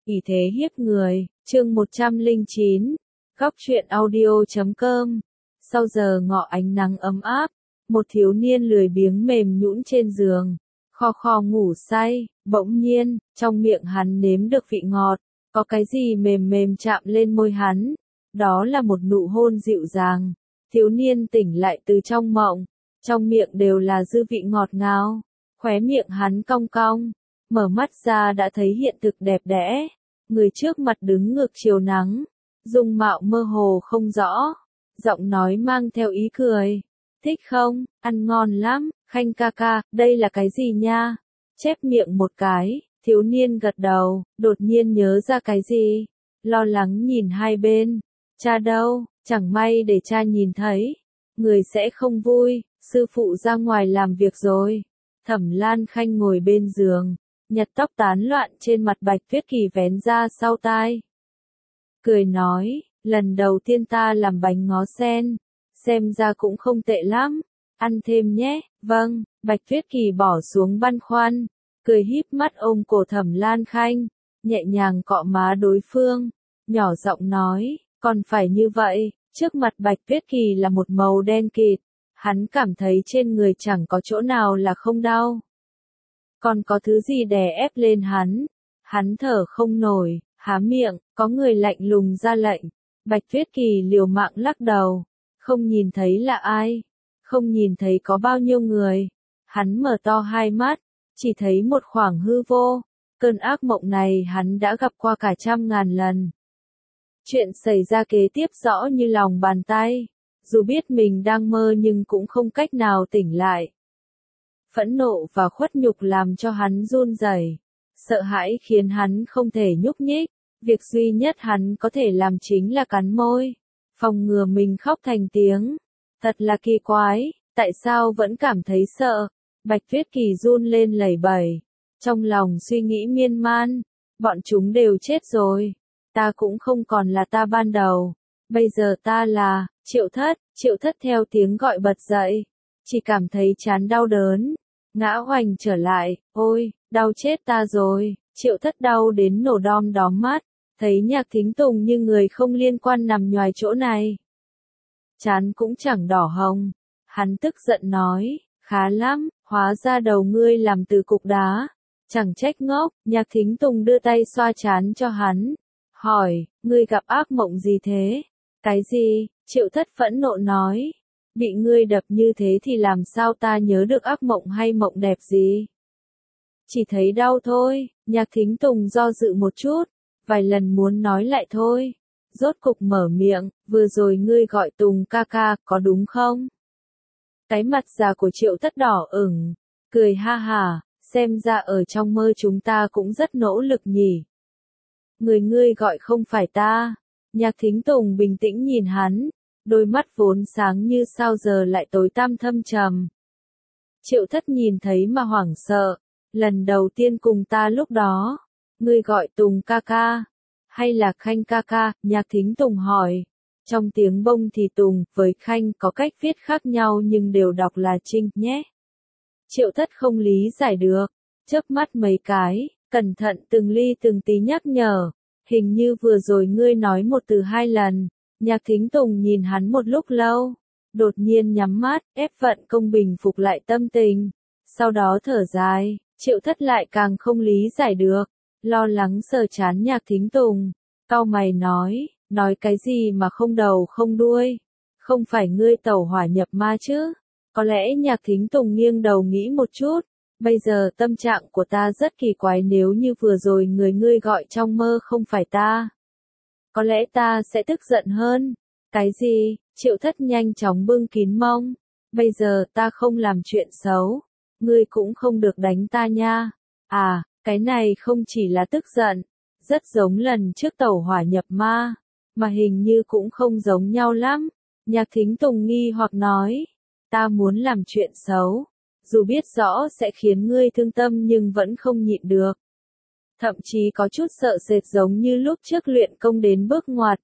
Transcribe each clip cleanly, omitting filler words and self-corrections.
ỷ thế hiếp người, chương 109, góc truyện audio.com. Sau giờ ngọ ánh nắng ấm áp, một thiếu niên lười biếng mềm nhũn trên giường, khò khò ngủ say, bỗng nhiên, trong miệng hắn nếm được vị ngọt, có cái gì mềm mềm chạm lên môi hắn, đó là một nụ hôn dịu dàng. Thiếu niên tỉnh lại từ trong mộng, trong miệng đều là dư vị ngọt ngào, khóe miệng hắn cong cong, mở mắt ra đã thấy hiện thực đẹp đẽ, người trước mặt đứng ngược chiều nắng, dung mạo mơ hồ không rõ, giọng nói mang theo ý cười. Thích không, ăn ngon lắm, Khanh ca ca, đây là cái gì nha? Chép miệng một cái, thiếu niên gật đầu, đột nhiên nhớ ra cái gì, lo lắng nhìn hai bên, cha đâu, chẳng may để cha nhìn thấy, người sẽ không vui, sư phụ ra ngoài làm việc rồi. Thẩm Lan Khanh ngồi bên giường, nhặt tóc tán loạn trên mặt Bạch Tuyết Kỳ vén ra sau tai. Cười nói, lần đầu tiên ta làm bánh ngó sen, xem ra cũng không tệ lắm, ăn thêm nhé. Vâng, Bạch Tuyết Kỳ bỏ xuống băn khoăn, cười híp mắt ôm cổ Thẩm Lan Khanh, nhẹ nhàng cọ má đối phương, nhỏ giọng nói, còn phải như vậy. Trước mặt Bạch Tuyết Kỳ là một màu đen kịt, hắn cảm thấy trên người chẳng có chỗ nào là không đau. Còn có thứ gì đè ép lên hắn thở không nổi, há miệng, có người lạnh lùng ra lệnh. Bạch Tuyết Kỳ liều mạng lắc đầu, không nhìn thấy là ai, không nhìn thấy có bao nhiêu người. Hắn mở to hai mắt, chỉ thấy một khoảng hư vô, cơn ác mộng này hắn đã gặp qua cả 100.000 lần. Chuyện xảy ra kế tiếp rõ như lòng bàn tay, dù biết mình đang mơ nhưng cũng không cách nào tỉnh lại. Phẫn nộ và khuất nhục làm cho hắn run rẩy, sợ hãi khiến hắn không thể nhúc nhích, việc duy nhất hắn có thể làm chính là cắn môi, phòng ngừa mình khóc thành tiếng. Thật là kỳ quái, tại sao vẫn cảm thấy sợ? Bạch Tuyết Kỳ run lên lẩy bẩy, trong lòng suy nghĩ miên man, bọn chúng đều chết rồi. Ta cũng không còn là ta ban đầu, bây giờ ta là Triệu Thất theo tiếng gọi bật dậy, chỉ cảm thấy chán đau đớn, ngã oành trở lại, ôi, đau chết ta rồi. Triệu Thất đau đến nổ đom đóm mắt, thấy Nhạc Thính Tùng như người không liên quan nằm nhoài chỗ này. Chán cũng chẳng đỏ hồng, hắn tức giận nói, khá lắm, hóa ra đầu ngươi làm từ cục đá, chẳng trách ngốc. Nhạc Thính Tùng đưa tay xoa chán cho hắn, hỏi, ngươi gặp ác mộng gì thế? Cái gì? Triệu Thất phẫn nộ nói, bị ngươi đập như thế thì làm sao ta nhớ được ác mộng hay mộng đẹp gì? Chỉ thấy đau thôi. Nhạc Thính Tùng do dự một chút, vài lần muốn nói lại thôi, rốt cục mở miệng, vừa rồi ngươi gọi Tùng ca ca, có đúng không? Cái mặt già của Triệu Thất đỏ ửng, cười ha hả, xem ra ở trong mơ chúng ta cũng rất nỗ lực nhỉ. Người ngươi gọi không phải ta. Nhạc Thính Tùng bình tĩnh nhìn hắn, đôi mắt vốn sáng như sao giờ lại tối tăm thâm trầm. Triệu Thất nhìn thấy mà hoảng sợ, lần đầu tiên cùng ta lúc đó, ngươi gọi Tùng ca ca, hay là Khanh ca ca? Nhạc Thính Tùng hỏi, trong tiếng bông thì Tùng với Khanh có cách viết khác nhau nhưng đều đọc là Trinh nhé. Triệu Thất không lý giải được, chớp mắt mấy cái, cẩn thận từng ly từng tí nhắc nhở. Hình như vừa rồi ngươi nói một từ 2 lần. Nhạc Thính Tùng nhìn hắn một lúc lâu, đột nhiên nhắm mắt, ép vận công bình phục lại tâm tình. Sau đó thở dài, Triệu Thất lại càng không lý giải được, lo lắng sờ chán Nhạc Thính Tùng, cau mày nói cái gì mà không đầu không đuôi, không phải ngươi tẩu hỏa nhập ma chứ? Có lẽ Nhạc Thính Tùng nghiêng đầu nghĩ một chút. Bây giờ tâm trạng của ta rất kỳ quái, nếu như vừa rồi người ngươi gọi trong mơ không phải ta, có lẽ ta sẽ tức giận hơn. Cái gì? Triệu Thất nhanh chóng bưng kín mông. Bây giờ ta không làm chuyện xấu, ngươi cũng không được đánh ta nha. À, cái này không chỉ là tức giận, rất giống lần trước tẩu hỏa nhập ma, mà hình như cũng không giống nhau lắm. Nhạc Thính Tùng nghi hoặc nói, ta muốn làm chuyện xấu, dù biết rõ sẽ khiến ngươi thương tâm nhưng vẫn không nhịn được. Thậm chí có chút sợ sệt giống như lúc trước luyện công đến bước ngoặt.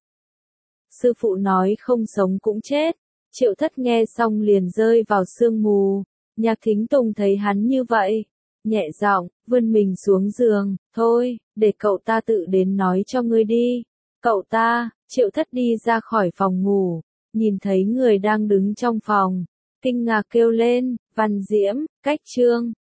Sư phụ nói không sống cũng chết. Triệu Thất nghe xong liền rơi vào sương mù. Nhạc Thính Tùng thấy hắn như vậy, nhẹ giọng, vươn mình xuống giường, thôi, để cậu ta tự đến nói cho ngươi đi. Cậu ta, Triệu Thất đi ra khỏi phòng ngủ, nhìn thấy người đang đứng trong phòng, kinh ngạc kêu lên, Văn Diễm, Cách Trương.